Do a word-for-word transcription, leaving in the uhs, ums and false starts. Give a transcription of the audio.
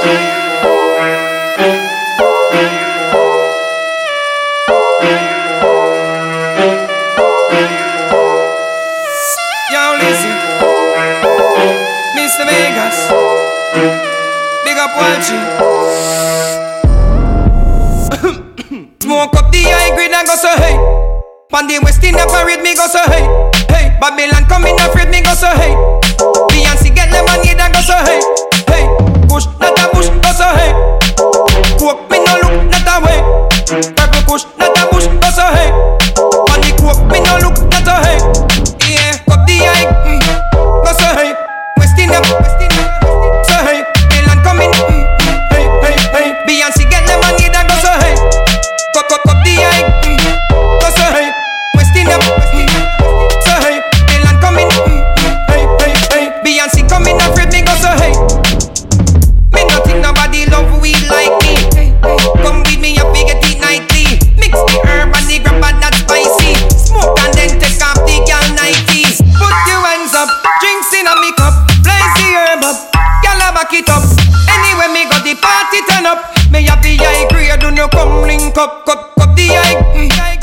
Yo, listen, Mister Vegas, big up Walchi. Smoke up the high grade and go so hey. Pan the West Indian parade me go so hey. Hey, Babylon coming afraid me go so hey. Beyonce get lemonade and go so hey. Hey, push not a push go so hey. Coke me no look not a way. Purple push not a push go so hey. On the coke me no look not a hey. Yeah, up the high mm, go so hey. West Indian, West Indian so hey. Babylon coming mm, hey hey hey. Beyonce get lemonade and go so hey. Cut cut up the high mm, go so hey. West Indian, West Indian so hey. Babylon coming mm, hey hey hey. Beyonce coming afraid me go so hey. Me not think nobody love we like me. Come with me up we get it nightly. Mix the herb and the grab and that spicy. Smoke and then take off the girl nighties. Put your hands up, drinks in a me cup. Blaze the herb up, girl a back it up. Anyway me got the party turn up. Me have the high grade, do no come link up. Cut, cut the high, mm.